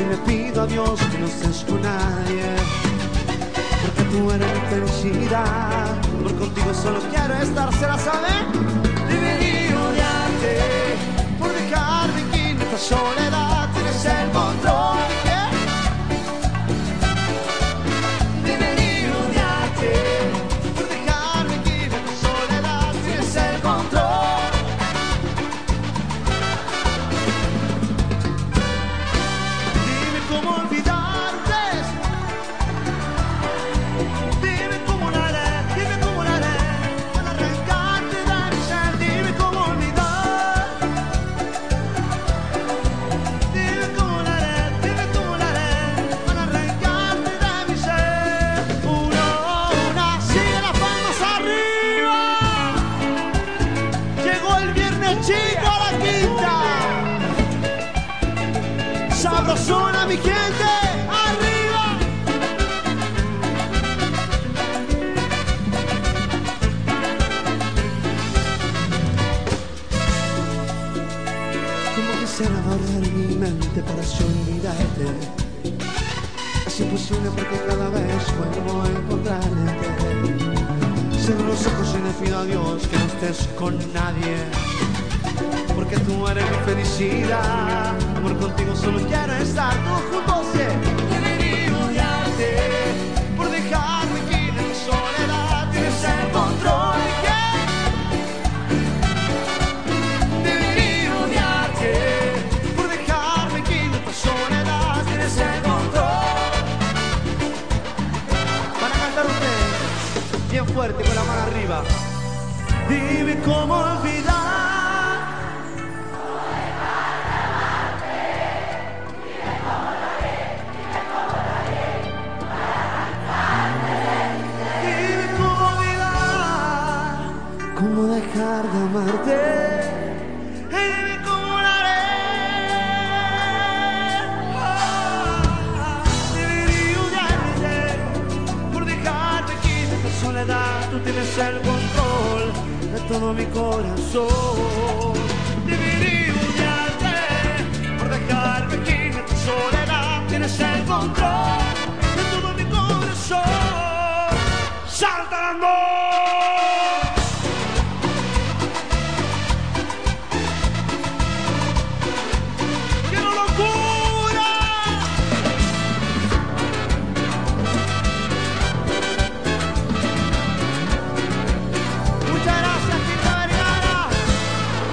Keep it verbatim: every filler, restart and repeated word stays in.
y le pido a Dios que no estés con nadie, porque tú eres mi felicidad. Por contigo solo quiero estar, ¿se la sabe? Debería odiarte por dejarme aquí en esta soledad. Tienes el control. Debería odiarte por dejarme aquí en esta soledad. Tienes el control. Dime cómo olvidarte. Dime cómo lo haré, dime cómo lo haré para arrancarte de mi ser. Dime cómo olvidar. Dime cómo lo haré, dime cómo lo haré para arrancarte de mi ser. Uno, una, sigue las palmas arriba. Llegó el viernes chico a la quinta. Sabrosona mi gente, arriba. Como quisiera borrar mi mente para así olvidarte. Es imposible porque cada vez vuelvo a encontrarte. Cierro los ojos y le pido a Dios que no estés con nadie, porque tú eres mi felicidad. Amor, contigo solo quiero estar. Todos juntos, yeah. Debería odiarte por dejarme aquí en esta soledad. Tienes el control. Yeah. Debería odiarte por dejarme aquí en esta soledad. Tienes el control. Van a cantar ustedes bien fuerte con la mano arriba. Dime cómo olvidar. Cómo dejar de amarte. Hey, dime cómo lo haré. Oh, debería odiarte por dejarte aquí en esta soledad. Tú tienes el control de todo mi corazón. Debería odiarte por dejarme aquí en esta soledad. Tienes el control de todo mi corazón. Saltando.